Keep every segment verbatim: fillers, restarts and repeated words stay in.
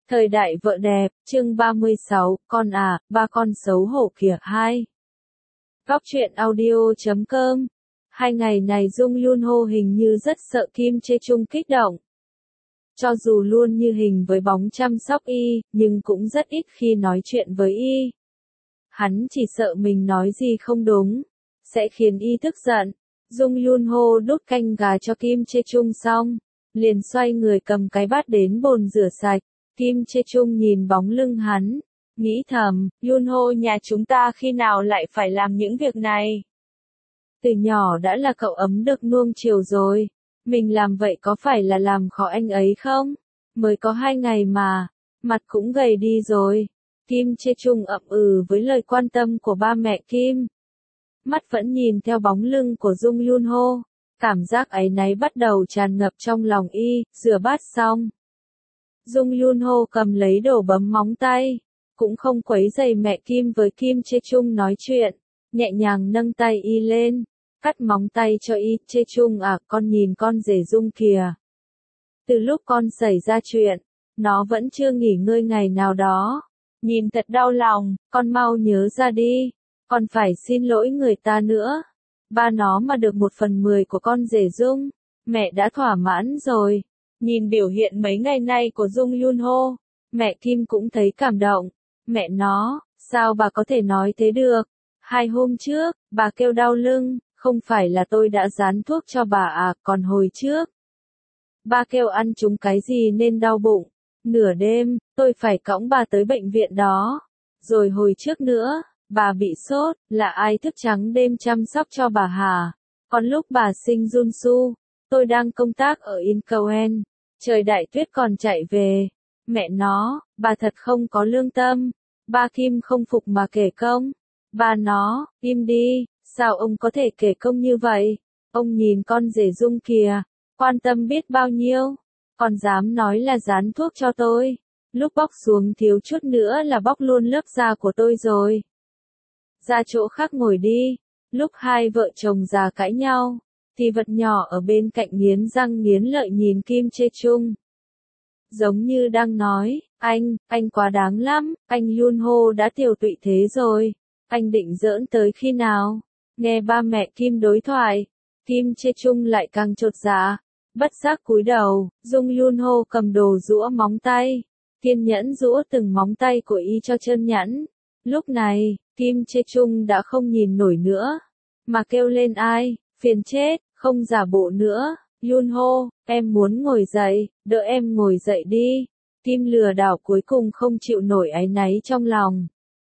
Thời đại vợ đẹp, chương ba mươi sáu, con à, ba con xấu hổ kìa hai. Góc truyện audio chấm com. Hai ngày này Dung Yun Ho hình như rất sợ Kim Chae Chung kích động. Cho dù luôn như hình với bóng chăm sóc y, nhưng cũng rất ít khi nói chuyện với y. Hắn chỉ sợ mình nói gì không đúng, sẽ khiến y tức giận. Dung Yun Ho đút canh gà cho Kim Chae Chung xong, liền xoay người cầm cái bát đến bồn rửa sạch. Kim Chae Chung nhìn bóng lưng hắn, nghĩ thầm, Yun Ho nhà chúng ta khi nào lại phải làm những việc này? Từ nhỏ đã là cậu ấm được nuông chiều rồi, mình làm vậy có phải là làm khó anh ấy không? Mới có hai ngày mà, mặt cũng gầy đi rồi. Kim Chae Chung ậm ừ với lời quan tâm của ba mẹ Kim. Mắt vẫn nhìn theo bóng lưng của Dung Yun Ho, cảm giác áy náy bắt đầu tràn ngập trong lòng y. Rửa bát xong, Dung Yun Ho cầm lấy đồ bấm móng tay, cũng không quấy rầy mẹ Kim với Kim Chae Chung nói chuyện, nhẹ nhàng nâng tay y lên, cắt móng tay cho y. Chae Chung à, con nhìn con rể Dung kìa. Từ lúc con xảy ra chuyện, nó vẫn chưa nghỉ ngơi ngày nào đó. Nhìn thật đau lòng, con mau nhớ ra đi, con phải xin lỗi người ta nữa. Ba nó mà được một phần mười của con rể Dung, mẹ đã thỏa mãn rồi. Nhìn biểu hiện mấy ngày nay của Dung Yun Ho, mẹ Kim cũng thấy cảm động. Mẹ nó, sao bà có thể nói thế được? Hai hôm trước, bà kêu đau lưng, không phải là tôi đã dán thuốc cho bà à, còn hồi trước. Ba kêu ăn trúng cái gì nên đau bụng. Nửa đêm, tôi phải cõng bà tới bệnh viện đó. Rồi hồi trước nữa, bà bị sốt, là ai thức trắng đêm chăm sóc cho bà hả? Còn lúc bà sinh Jun Su, tôi đang công tác ở Incheon, trời đại tuyết còn chạy về. Mẹ nó, bà thật không có lương tâm. Ba Kim không phục mà kể công. Ba nó, im đi, sao ông có thể kể công như vậy? Ông nhìn con rể Dung kìa, quan tâm biết bao nhiêu, còn dám nói là dán thuốc cho tôi. Lúc bóc xuống thiếu chút nữa là bóc luôn lớp da của tôi rồi. Ra chỗ khác ngồi đi. Lúc hai vợ chồng già cãi nhau, thì vật nhỏ ở bên cạnh nghiến răng nghiến lợi nhìn Kim Chae Chung. Giống như đang nói, anh, anh quá đáng lắm, anh Yun Ho đã tiều tụy thế rồi. Anh định giỡn tới khi nào? Nghe ba mẹ Kim đối thoại, Kim Chae Chung lại càng chột dạ, bất giác cúi đầu. Dung Yun Ho cầm đồ giũa móng tay, kiên nhẫn giũa từng móng tay của y cho trơn nhẵn. Lúc này, Kim Chae Chung đã không nhìn nổi nữa, mà kêu lên ai, phiền chết, không giả bộ nữa. Yun Ho, em muốn ngồi dậy, đỡ em ngồi dậy đi. Kim lừa đảo cuối cùng không chịu nổi áy náy trong lòng,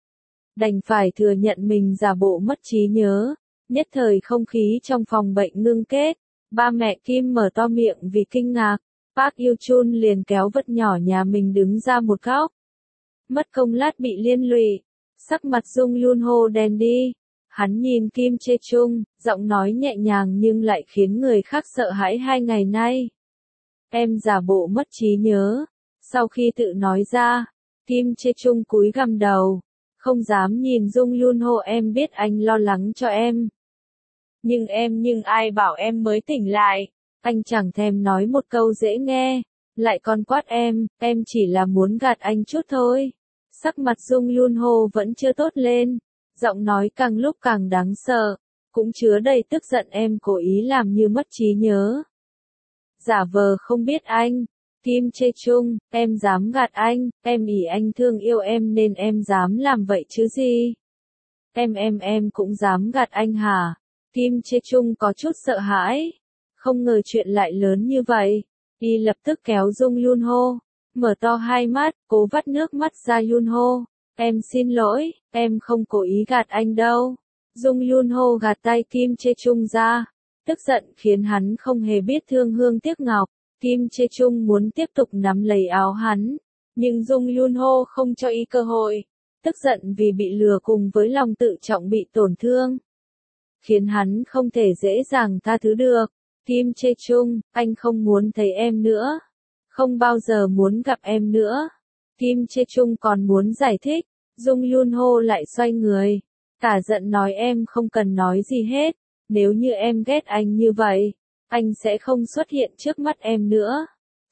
đành phải thừa nhận mình giả bộ mất trí nhớ. Nhất thời không khí trong phòng bệnh ngưng kết. Ba mẹ Kim mở to miệng vì kinh ngạc. Park Yoo Chun liền kéo vật nhỏ nhà mình đứng ra một góc. Mất công lát bị liên lụy. Sắc mặt Dung Yun Ho đen đi. Hắn nhìn Kim Chae Chung, giọng nói nhẹ nhàng nhưng lại khiến người khác sợ hãi. Hai ngày nay, em giả bộ mất trí nhớ. Sau khi tự nói ra, Kim Chae Chung cúi gằm đầu, không dám nhìn Dung Yun Ho. Em biết anh lo lắng cho em. Nhưng em nhưng ai bảo em mới tỉnh lại. Anh chẳng thèm nói một câu dễ nghe, lại còn quát em, em chỉ là muốn gạt anh chút thôi. Sắc mặt Dung Yun Ho vẫn chưa tốt lên, giọng nói càng lúc càng đáng sợ, cũng chứa đầy tức giận. Em cố ý làm như mất trí nhớ, giả vờ không biết anh. Kim Chae Chung, em dám gạt anh, em ỷ anh thương yêu em nên em dám làm vậy chứ gì? Em em em cũng dám gạt anh hả? Kim Chae Chung có chút sợ hãi, không ngờ chuyện lại lớn như vậy. Y lập tức kéo Dung Yun Ho, mở to hai mắt, cố vắt nước mắt ra. Yun Ho, em xin lỗi, em không cố ý gạt anh đâu. Dung Yun Ho gạt tay Kim Chae Chung ra, tức giận khiến hắn không hề biết thương hương tiếc ngọc. Kim Chae Chung muốn tiếp tục nắm lấy áo hắn, nhưng Dung Yun Ho không cho y cơ hội. Tức giận vì bị lừa cùng với lòng tự trọng bị tổn thương, khiến hắn không thể dễ dàng tha thứ được. Kim Chae Chung, anh không muốn thấy em nữa, không bao giờ muốn gặp em nữa. Kim Chae Chung còn muốn giải thích, Dung Yun Ho lại xoay người, cả giận nói em không cần nói gì hết. Nếu như em ghét anh như vậy, anh sẽ không xuất hiện trước mắt em nữa.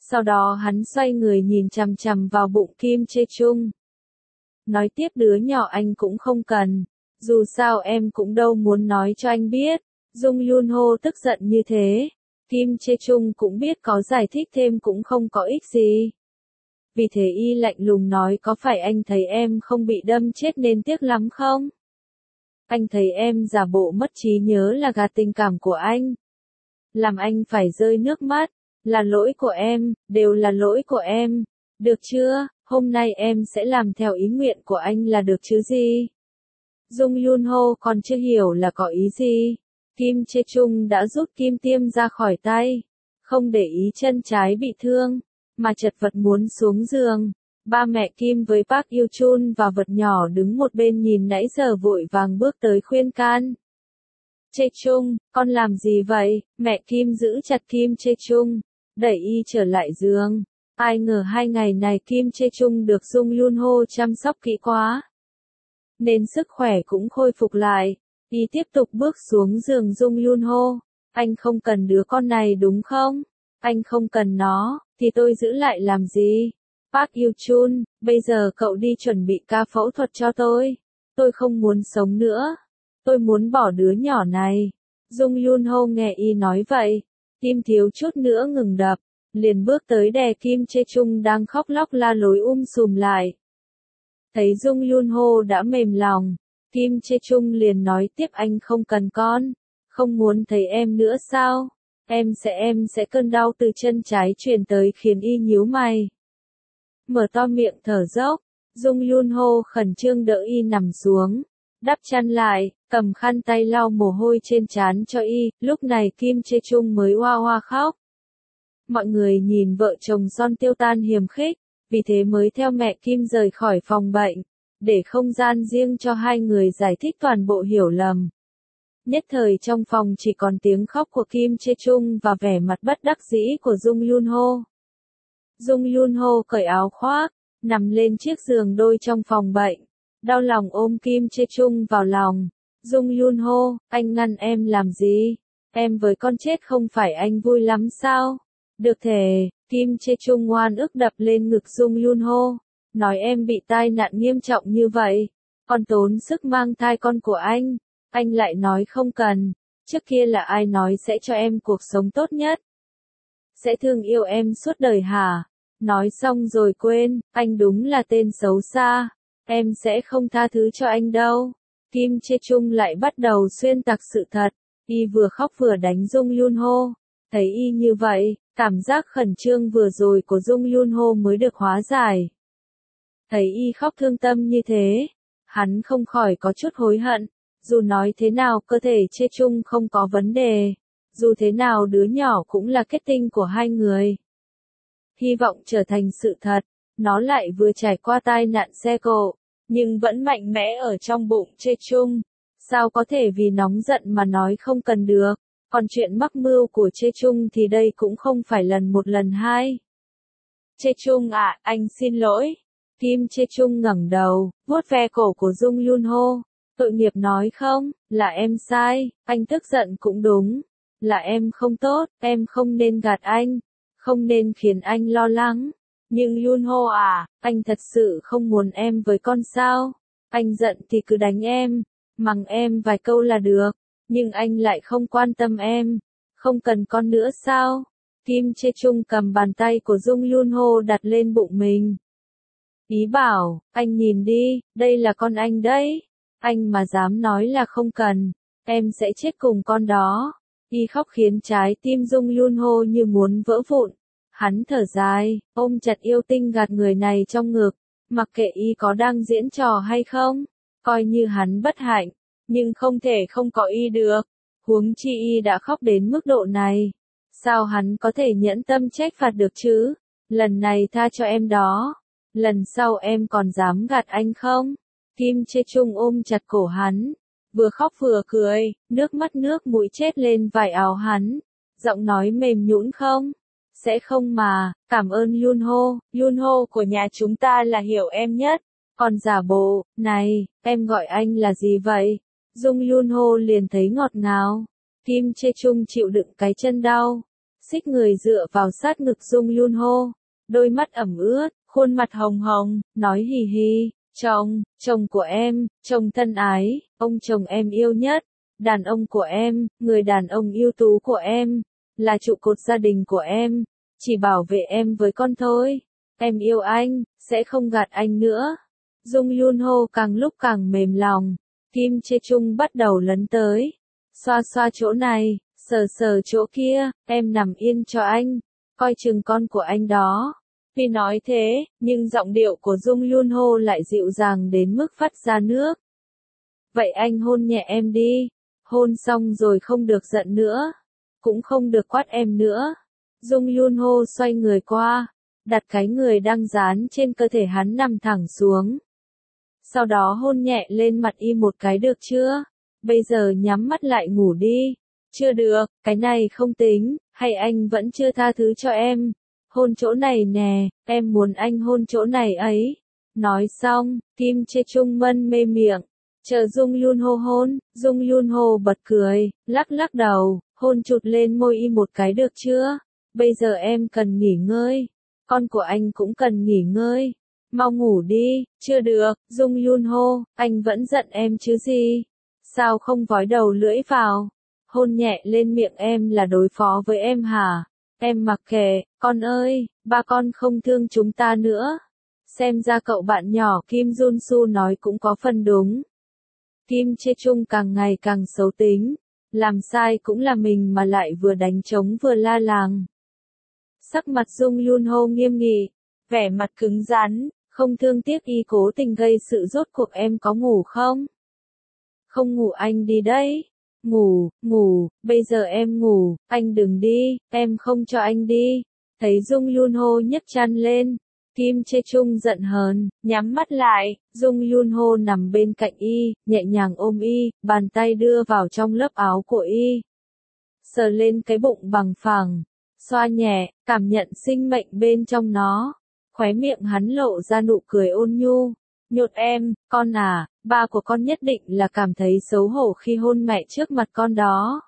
Sau đó hắn xoay người nhìn chằm chằm vào bụng Kim Chê Chung. Nói tiếp đứa nhỏ anh cũng không cần. Dù sao em cũng đâu muốn nói cho anh biết. Dung Yun Ho tức giận như thế. Kim Chê Chung cũng biết có giải thích thêm cũng không có ích gì. Vì thế y lạnh lùng nói có phải anh thấy em không bị đâm chết nên tiếc lắm không? Anh thấy em giả bộ mất trí nhớ là gạt tình cảm của anh. Làm anh phải rơi nước mắt. Là lỗi của em, đều là lỗi của em. Được chưa, hôm nay em sẽ làm theo ý nguyện của anh là được chứ gì? Dung Yun Ho còn chưa hiểu là có ý gì. Kim Chê Chung đã rút kim tiêm ra khỏi tay. Không để ý chân trái bị thương, mà chật vật muốn xuống giường. Ba mẹ Kim với Park Yêu Chun và vật nhỏ đứng một bên nhìn nãy giờ vội vàng bước tới khuyên can. Chê Chung, con làm gì vậy? Mẹ Kim giữ chặt Kim Chê Chung, đẩy y trở lại giường. Ai ngờ hai ngày này Kim Chê Chung được Dung Yun Ho chăm sóc kỹ quá, nên sức khỏe cũng khôi phục lại. Y tiếp tục bước xuống giường Dung Yun Ho. Anh không cần đứa con này đúng không? Anh không cần nó, thì tôi giữ lại làm gì? Park Yêu Chun, bây giờ cậu đi chuẩn bị ca phẫu thuật cho tôi. Tôi không muốn sống nữa. Tôi muốn bỏ đứa nhỏ này. Dung Yun Ho nghe y nói vậy, tim thiếu chút nữa ngừng đập, liền bước tới đè Kim Chê Chung đang khóc lóc la lối um sùm lại. Thấy Dung Yun Ho đã mềm lòng, Kim Chê Chung liền nói tiếp anh không cần con, không muốn thấy em nữa sao? Em sẽ em sẽ cơn đau từ chân trái truyền tới khiến y nhíu mày. Mở to miệng thở dốc, Dung Yun Ho khẩn trương đỡ y nằm xuống, đắp chăn lại, cầm khăn tay lau mồ hôi trên trán cho y, lúc này Kim Chê Chung mới oa oa khóc. Mọi người nhìn vợ chồng son tiêu tan hiềm khích, vì thế mới theo mẹ Kim rời khỏi phòng bệnh, để không gian riêng cho hai người giải thích toàn bộ hiểu lầm. Nhất thời trong phòng chỉ còn tiếng khóc của Kim Chê Chung và vẻ mặt bất đắc dĩ của Dung Yun Ho. Dung Yun Ho cởi áo khoác, nằm lên chiếc giường đôi trong phòng bệnh, đau lòng ôm Kim Chê Chung vào lòng. Dung Yun Ho, anh ngăn em làm gì? Em với con chết không phải anh vui lắm sao? Được thể, Kim Chê Chung ngoan ức đập lên ngực Dung Yun Ho, nói em bị tai nạn nghiêm trọng như vậy, con tốn sức mang thai con của anh, anh lại nói không cần, trước kia là ai nói sẽ cho em cuộc sống tốt nhất? Sẽ thương yêu em suốt đời hả? Nói xong rồi quên, anh đúng là tên xấu xa, em sẽ không tha thứ cho anh đâu. Kim Chê Chung lại bắt đầu xuyên tạc sự thật, y vừa khóc vừa đánh Dung Yun Ho. Thấy y như vậy, cảm giác khẩn trương vừa rồi của Dung Yun Ho mới được hóa giải. Thấy y khóc thương tâm như thế, hắn không khỏi có chút hối hận. Dù nói thế nào cơ thể Chê Chung không có vấn đề, dù thế nào đứa nhỏ cũng là kết tinh của hai người. Hy vọng trở thành sự thật, nó lại vừa trải qua tai nạn xe cộ, nhưng vẫn mạnh mẽ ở trong bụng Chê Chung. Sao có thể vì nóng giận mà nói không cần được? Còn chuyện mắc mưu của Chê Chung thì đây cũng không phải lần một lần hai. Chê Chung à, anh xin lỗi. Kim Chê Chung ngẩng đầu, vuốt ve cổ của Dung Yun Ho. Tội nghiệp nói không, là em sai, anh tức giận cũng đúng. Là em không tốt, em không nên gạt anh, không nên khiến anh lo lắng. Nhưng Yun Ho à, anh thật sự không muốn em với con sao? Anh giận thì cứ đánh em, mắng em vài câu là được. Nhưng anh lại không quan tâm em, không cần con nữa sao? Kim Chê Chung cầm bàn tay của Dung Yun Ho đặt lên bụng mình. Ý bảo, anh nhìn đi, đây là con anh đấy. Anh mà dám nói là không cần, em sẽ chết cùng con đó. Y khóc khiến trái tim Dung Yun Ho như muốn vỡ vụn. Hắn thở dài, ôm chặt yêu tinh gạt người này trong ngực, mặc kệ y có đang diễn trò hay không, coi như hắn bất hạnh, nhưng không thể không có y được. Huống chi y đã khóc đến mức độ này, sao hắn có thể nhẫn tâm trách phạt được chứ? Lần này tha cho em đó, lần sau em còn dám gạt anh không? Kim Chê Chung ôm chặt cổ hắn, vừa khóc vừa cười, nước mắt nước mũi chết lên vải áo hắn, giọng nói mềm nhũn không? Sẽ không mà, cảm ơn Yun Ho, Yun Ho của nhà chúng ta là hiểu em nhất, còn giả bộ, này, em gọi anh là gì vậy? Dung Yun Ho liền thấy ngọt ngào. Kim Chê Chung chịu đựng cái chân đau, xích người dựa vào sát ngực Dung Yun Ho, đôi mắt ẩm ướt, khuôn mặt hồng hồng, nói hì hì, chồng, chồng của em, chồng thân ái, ông chồng em yêu nhất, đàn ông của em, người đàn ông ưu tú của em, là trụ cột gia đình của em, chỉ bảo vệ em với con thôi, em yêu anh, sẽ không gạt anh nữa. Dung Yun Ho càng lúc càng mềm lòng, Kim Chae Chung bắt đầu lấn tới, xoa xoa chỗ này, sờ sờ chỗ kia, em nằm yên cho anh, coi chừng con của anh đó. Tuy nói thế, nhưng giọng điệu của Dung Yun Ho lại dịu dàng đến mức vắt ra nước. Vậy anh hôn nhẹ em đi, hôn xong rồi không được giận nữa, cũng không được quát em nữa. Dung Yun Ho xoay người qua, đặt cái người đang dán trên cơ thể hắn nằm thẳng xuống. Sau đó hôn nhẹ lên mặt y một cái được chưa? Bây giờ nhắm mắt lại ngủ đi. Chưa được, cái này không tính, hay anh vẫn chưa tha thứ cho em? Hôn chỗ này nè, em muốn anh hôn chỗ này ấy. Nói xong, Kim Chae Chung mân mê miệng, chờ Dung Yun Ho hôn, Dung Yun Ho bật cười, lắc lắc đầu, hôn chụt lên môi y một cái được chưa? Bây giờ em cần nghỉ ngơi, con của anh cũng cần nghỉ ngơi. Mau ngủ đi, chưa được, Dung Yun Ho, anh vẫn giận em chứ gì? Sao không vói đầu lưỡi vào? Hôn nhẹ lên miệng em là đối phó với em hả? Em mặc kệ, con ơi, ba con không thương chúng ta nữa. Xem ra cậu bạn nhỏ Kim Jun Su nói cũng có phần đúng. Kim Chae Chung càng ngày càng xấu tính, làm sai cũng là mình mà lại vừa đánh trống vừa la làng. Sắc mặt Dung Yun Ho nghiêm nghị, vẻ mặt cứng rắn, không thương tiếc y cố tình gây sự. Rốt cuộc em có ngủ không? Không ngủ anh đi đấy. Ngủ, ngủ, bây giờ em ngủ, anh đừng đi, em không cho anh đi. Thấy Dung Yun Ho nhấc chăn lên, Kim Chae Chung giận hờn, nhắm mắt lại, Dung Yun Ho nằm bên cạnh y, nhẹ nhàng ôm y, bàn tay đưa vào trong lớp áo của y. Sờ lên cái bụng bằng phẳng, xoa nhẹ, cảm nhận sinh mệnh bên trong nó. Khóe miệng hắn lộ ra nụ cười ôn nhu. Nhột em, con à, ba của con nhất định là cảm thấy xấu hổ khi hôn mẹ trước mặt con đó.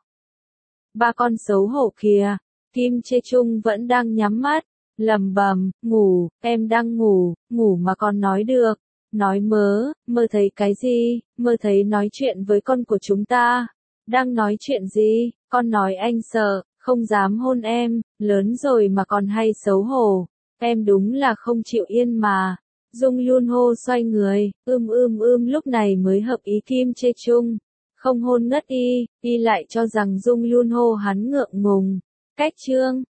Ba con xấu hổ kìa. Kim Chae Chung vẫn đang nhắm mắt, lầm bầm, ngủ, em đang ngủ, ngủ mà còn nói được. Nói mớ, mơ thấy cái gì, mơ thấy nói chuyện với con của chúng ta. Đang nói chuyện gì, con nói anh sợ, không dám hôn em, lớn rồi mà còn hay xấu hổ. Em đúng là không chịu yên mà. Dung Yun Ho xoay người, ưm ưm ưm lúc này mới hợp ý Kim Chae Chung. Không hôn ngất y, y lại cho rằng Dung Yun Ho hắn ngượng ngùng. Cách chương